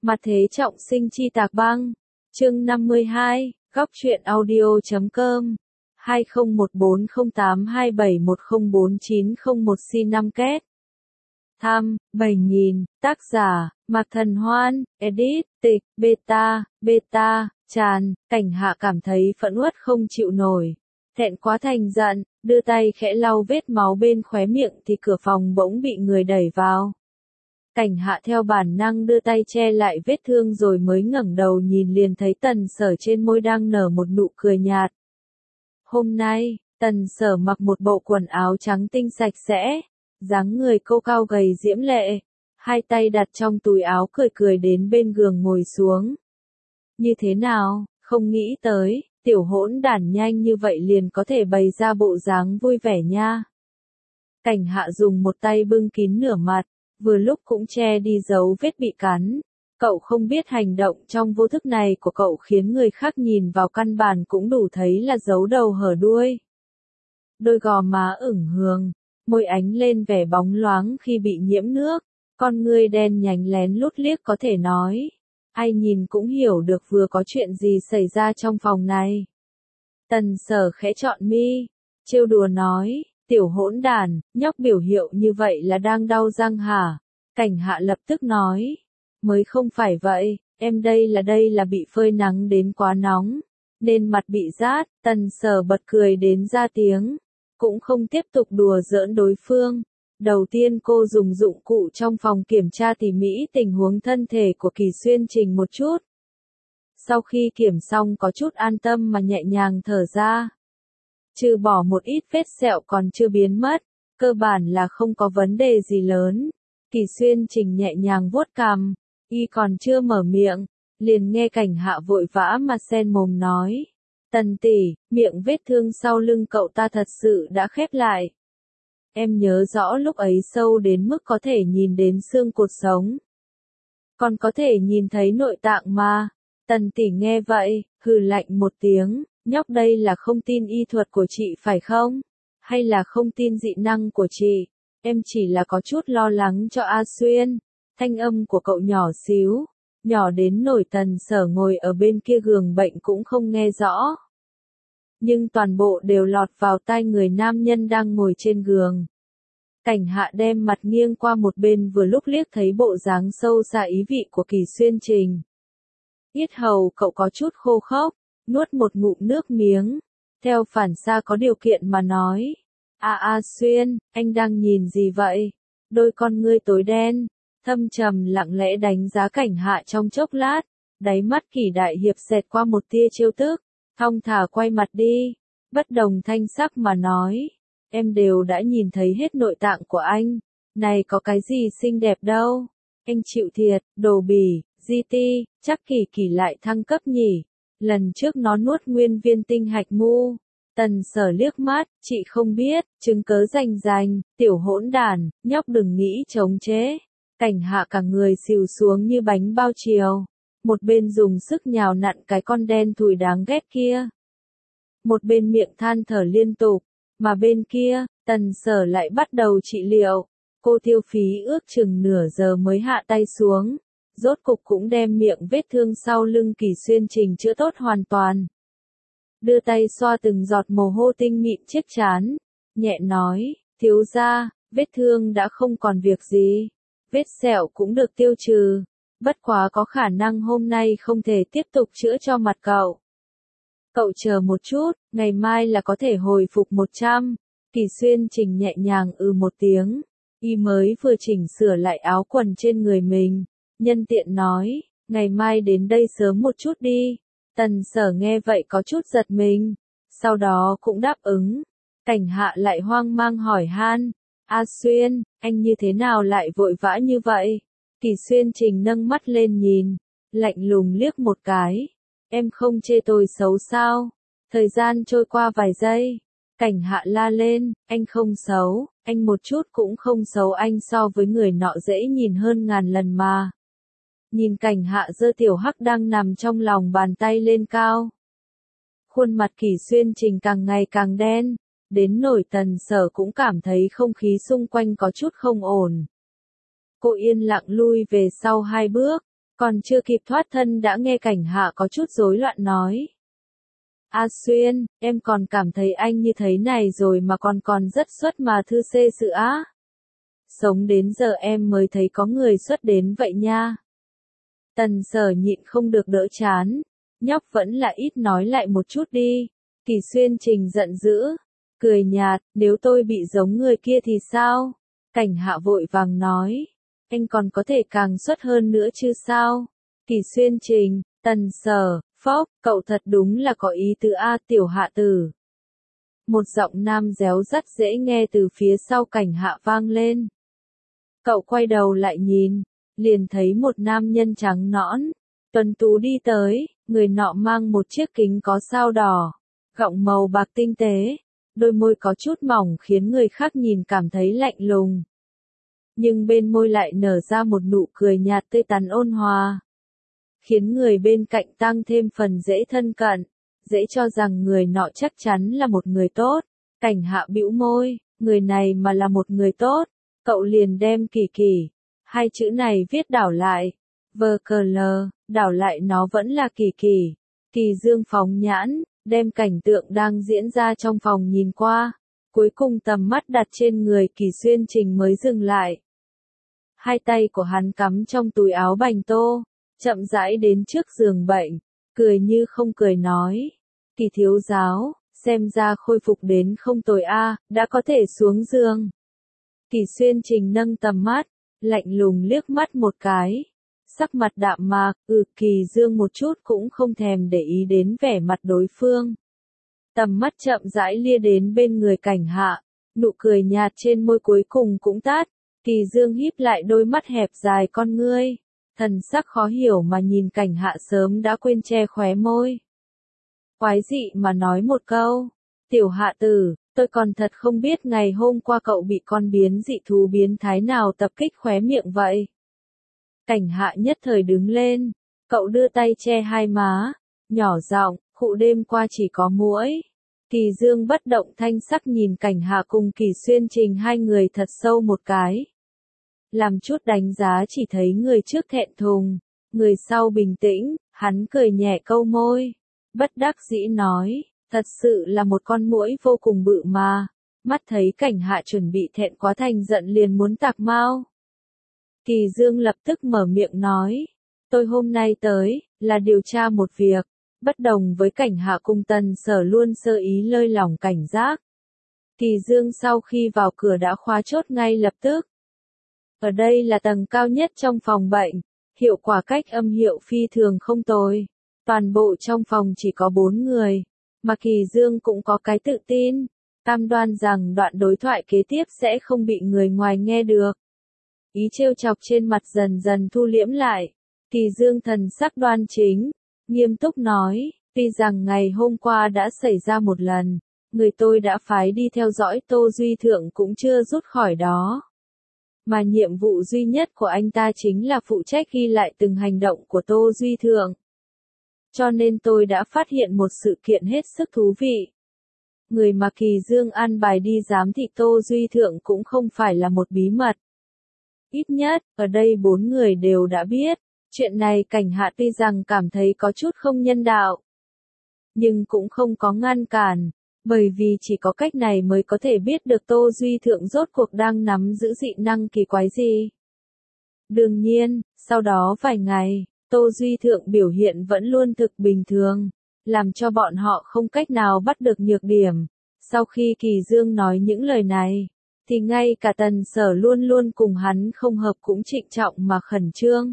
Mặt thế trọng sinh chi tạc băng. Chương 52, góc truyện audio.com 20140827104901 C5 Tham, 7000, tác giả, Mạc Thần Hoan, edit, tịch, beta, tràn, Cảnh Hạ cảm thấy phẫn uất không chịu nổi. Thẹn quá thành giận, đưa tay khẽ lau vết máu bên khóe miệng thì cửa phòng bỗng bị người đẩy vào. Cảnh Hạ theo bản năng đưa tay che lại vết thương rồi mới ngẩng đầu nhìn liền thấy Tần Sở trên môi đang nở một nụ cười nhạt. Hôm nay, Tần Sở mặc một bộ quần áo trắng tinh sạch sẽ, dáng người cô cao gầy diễm lệ, hai tay đặt trong túi áo cười cười đến bên giường ngồi xuống. Như thế nào, không nghĩ tới, tiểu hỗn đản nhanh như vậy liền có thể bày ra bộ dáng vui vẻ nha. Cảnh Hạ dùng một tay bưng kín nửa mặt, vừa lúc cũng che đi dấu vết bị cắn. Cậu không biết hành động trong vô thức này của cậu khiến người khác nhìn vào căn bản cũng đủ thấy là giấu đầu hở đuôi. Đôi gò má ửng hường, môi ánh lên vẻ bóng loáng khi bị nhiễm nước, con ngươi đen nhánh lén lút liếc có thể nói. Ai nhìn cũng hiểu được vừa có chuyện gì xảy ra trong phòng này. Tần Sở khẽ trọn mi, trêu đùa nói, tiểu hỗn đản, nhóc biểu hiệu như vậy là đang đau răng hả? Cảnh Hạ lập tức nói, mới không phải vậy, em đây là bị phơi nắng đến quá nóng, nên mặt bị rát. Tần Sở bật cười đến ra tiếng, cũng không tiếp tục đùa giỡn đối phương. Đầu tiên cô dùng dụng cụ trong phòng kiểm tra tỉ mỉ tình huống thân thể của Kỳ Xuyên Trình một chút. Sau khi kiểm xong có chút an tâm mà nhẹ nhàng thở ra. Trừ bỏ một ít vết sẹo còn chưa biến mất, cơ bản là không có vấn đề gì lớn. Kỳ Xuyên Trình nhẹ nhàng vuốt cằm, y còn chưa mở miệng, liền nghe Cảnh Hạ vội vã mà sen mồm nói. Tần tỷ, miệng vết thương sau lưng cậu ta thật sự đã khép lại. Em nhớ rõ lúc ấy sâu đến mức có thể nhìn đến xương cột sống. Còn có thể nhìn thấy nội tạng mà. Tần tỷ nghe vậy, hừ lạnh một tiếng, nhóc đây là không tin y thuật của chị phải không? Hay là không tin dị năng của chị? Em chỉ là có chút lo lắng cho A Xuyên. Thanh âm của cậu nhỏ xíu, nhỏ đến nổi Tần Sở ngồi ở bên kia giường bệnh cũng không nghe rõ. Nhưng toàn bộ đều lọt vào tai người nam nhân đang ngồi trên giường. Cảnh Hạ đem mặt nghiêng qua một bên vừa lúc liếc thấy bộ dáng sâu xa ý vị của Kỳ Xuyên Trình. Yết hầu cậu có chút khô khốc, nuốt một ngụm nước miếng, theo phản xạ có điều kiện mà nói. A Xuyên, anh đang nhìn gì vậy? Đôi con ngươi tối đen, thâm trầm lặng lẽ đánh giá Cảnh Hạ trong chốc lát, đáy mắt Kỷ đại hiệp xẹt qua một tia trêu tức, thong thả quay mặt đi, bất đồng thanh sắc mà nói. Em đều đã nhìn thấy hết nội tạng của anh, này có cái gì xinh đẹp đâu. Anh chịu thiệt, đồ bỉ, GT, chắc Kỳ lại thăng cấp nhỉ. Lần trước nó nuốt nguyên viên tinh hạch mu. Tần Sở liếc mắt, chị không biết, chứng cớ rành, tiểu hỗn đản, nhóc đừng nghĩ chống chế. Cảnh Hạ cả người xìu xuống như bánh bao chiều. Một bên dùng sức nhào nặn cái con đen thùi đáng ghét kia. Một bên miệng than thở liên tục. Mà bên kia, Tần Sở lại bắt đầu trị liệu. Cô tiêu phí ước chừng nửa giờ mới hạ tay xuống. Rốt cục cũng đem miệng vết thương sau lưng Kỳ Xuyên Trình chữa tốt hoàn toàn. Đưa tay xoa từng giọt mồ hôi tinh mịn chiếc trán. Nhẹ nói, thiếu gia, vết thương đã không còn việc gì. Vết sẹo cũng được tiêu trừ. Bất quá có khả năng hôm nay không thể tiếp tục chữa cho mặt cậu. Cậu chờ một chút, ngày mai là có thể hồi phục 100. Kỳ Xuyên Trình nhẹ nhàng một tiếng. Y mới vừa chỉnh sửa lại áo quần trên người mình. Nhân tiện nói, ngày mai đến đây sớm một chút đi. Tần Sở nghe vậy có chút giật mình. Sau đó cũng đáp ứng. Cảnh Hạ lại hoang mang hỏi han. A Xuyên, anh như thế nào lại vội vã như vậy? Kỳ Xuyên Trình nâng mắt lên nhìn. Lạnh lùng liếc một cái. Em không chê tôi xấu sao? Thời gian trôi qua vài giây. Cảnh Hạ la lên, anh không xấu, anh một chút cũng không xấu, anh so với người nọ dễ nhìn hơn ngàn lần mà. Nhìn Cảnh Hạ giơ tiểu hắc đang nằm trong lòng bàn tay lên cao. Khuôn mặt Kỳ Xuyên Trình càng ngày càng đen, đến nổi Tần Sở cũng cảm thấy không khí xung quanh có chút không ổn. Cô yên lặng lui về sau 2 bước, Còn chưa kịp thoát thân đã nghe Cảnh Hạ có chút rối loạn nói. A Xuyên, em còn cảm thấy anh như thế này rồi mà còn rất xuất mà thư xê sự á. Sống đến giờ em mới thấy có người xuất đến vậy nha. Tần Sở nhịn không được đỡ chán. Nhóc vẫn là ít nói lại một chút đi. Kỳ Xuyên Trình giận dữ. Cười nhạt, nếu tôi bị giống người kia thì sao? Cảnh Hạ vội vàng nói. Anh còn có thể càng xuất hơn nữa chứ sao? Kỳ Xuyên Trình, Tần Sở, phốc, cậu thật đúng là có ý tứ A tiểu hạ tử. Một giọng nam réo rắt dễ nghe từ phía sau Cảnh Hạ vang lên. Cậu quay đầu lại nhìn, liền thấy một nam nhân trắng nõn, tuấn tú đi tới, người nọ mang một chiếc kính có sao đỏ, gọng màu bạc tinh tế, đôi môi có chút mỏng khiến người khác nhìn cảm thấy lạnh lùng. Nhưng bên môi lại nở ra một nụ cười nhạt tươi tắn ôn hòa, khiến người bên cạnh tăng thêm phần dễ thân cận, dễ cho rằng người nọ chắc chắn là một người tốt. Cảnh Hạ bĩu môi, người này mà là một người tốt, cậu liền đem Kỳ Kỳ, hai chữ này viết đảo lại, vờ cờ lờ, đảo lại nó vẫn là Kỳ Kỳ. Kỳ Dương phóng nhãn, đem cảnh tượng đang diễn ra trong phòng nhìn qua, cuối cùng tầm mắt đặt trên người Kỳ Xuyên Trình mới dừng lại. Hai tay của hắn cắm trong túi áo bành tô, chậm rãi đến trước giường bệnh, cười như không cười nói. Kỳ thiếu giáo, xem ra khôi phục đến không tồi a, đã có thể xuống giường. Kỳ Xuyên Trình nâng tầm mắt, lạnh lùng liếc mắt một cái. Sắc mặt đạm mạc, Kỳ Dương một chút cũng không thèm để ý đến vẻ mặt đối phương. Tầm mắt chậm rãi lia đến bên người Cảnh Hạ, nụ cười nhạt trên môi cuối cùng cũng tắt. Kỳ Dương híp lại đôi mắt hẹp dài con ngươi, thần sắc khó hiểu mà nhìn Cảnh Hạ sớm đã quên che khóe môi. Quái dị mà nói một câu, tiểu hạ tử, tôi còn thật không biết ngày hôm qua cậu bị con biến dị thú biến thái nào tập kích khóe miệng vậy. Cảnh Hạ nhất thời đứng lên, cậu đưa tay che hai má, nhỏ giọng, khụ đêm qua chỉ có muỗi. Kỳ Dương bất động thanh sắc nhìn Cảnh Hạ cùng Kỳ Xuyên Trình hai người thật sâu một cái. Làm chút đánh giá chỉ thấy người trước thẹn thùng, người sau bình tĩnh, hắn cười nhẹ câu môi. Bất đắc dĩ nói, thật sự là một con muỗi vô cùng bự mà. Mắt thấy Cảnh Hạ chuẩn bị thẹn quá thành giận liền muốn tạc mau. Kỳ Dương lập tức mở miệng nói, tôi hôm nay tới, là điều tra một việc. Bất đồng với Cảnh Hạ cùng Tần Sở luôn sơ ý lơi lỏng cảnh giác. Kỳ Dương sau khi vào cửa đã khóa chốt ngay lập tức. Ở đây là tầng cao nhất trong phòng bệnh, hiệu quả cách âm hiệu phi thường không tồi. Toàn bộ trong phòng chỉ có 4 người, mà Kỳ Dương cũng có cái tự tin, cam đoan rằng đoạn đối thoại kế tiếp sẽ không bị người ngoài nghe được. Ý trêu chọc trên mặt dần dần thu liễm lại, Kỳ Dương thần sắc đoan chính, nghiêm túc nói, tuy rằng ngày hôm qua đã xảy ra một lần, người tôi đã phái đi theo dõi Tô Duy Thượng cũng chưa rút khỏi đó. Mà nhiệm vụ duy nhất của anh ta chính là phụ trách ghi lại từng hành động của Tô Duy Thượng. Cho nên tôi đã phát hiện một sự kiện hết sức thú vị. Người mà Kỳ Dương an bài đi giám thị Tô Duy Thượng cũng không phải là một bí mật. Ít nhất, ở đây 4 người đều đã biết. Chuyện này Cảnh Hạ tuy rằng cảm thấy có chút không nhân đạo, nhưng cũng không có ngăn cản, bởi vì chỉ có cách này mới có thể biết được Tô Duy Thượng rốt cuộc đang nắm giữ dị năng kỳ quái gì. Đương nhiên, sau đó vài ngày, Tô Duy Thượng biểu hiện vẫn luôn thực bình thường, làm cho bọn họ không cách nào bắt được nhược điểm. Sau khi Kỳ Dương nói những lời này, thì ngay cả Tần Sở luôn luôn cùng hắn không hợp cũng trịnh trọng mà khẩn trương.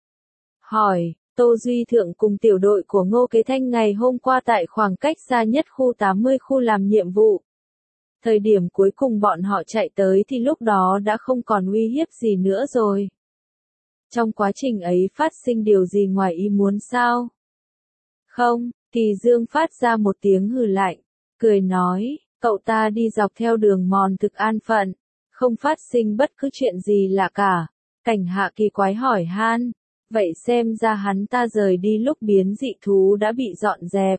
Hỏi, Tô Duy Thượng cùng tiểu đội của Ngô Kế Thanh ngày hôm qua tại khoảng cách xa nhất khu 80 khu làm nhiệm vụ. Thời điểm cuối cùng bọn họ chạy tới thì lúc đó đã không còn uy hiếp gì nữa rồi. Trong quá trình ấy phát sinh điều gì ngoài ý muốn sao? Không, Kỳ Dương phát ra một tiếng hừ lạnh, cười nói, cậu ta đi dọc theo đường mòn thực an phận, không phát sinh bất cứ chuyện gì lạ cả. Cảnh Hạ kỳ quái hỏi han, vậy xem ra hắn ta rời đi lúc biến dị thú đã bị dọn dẹp.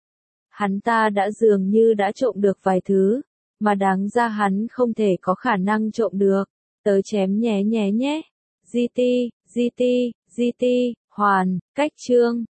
Hắn ta đã dường như đã trộm được vài thứ, mà đáng ra hắn không thể có khả năng trộm được. Tớ chém nhé nhé nhé. GT, GT, GT, hoàn, cách chương.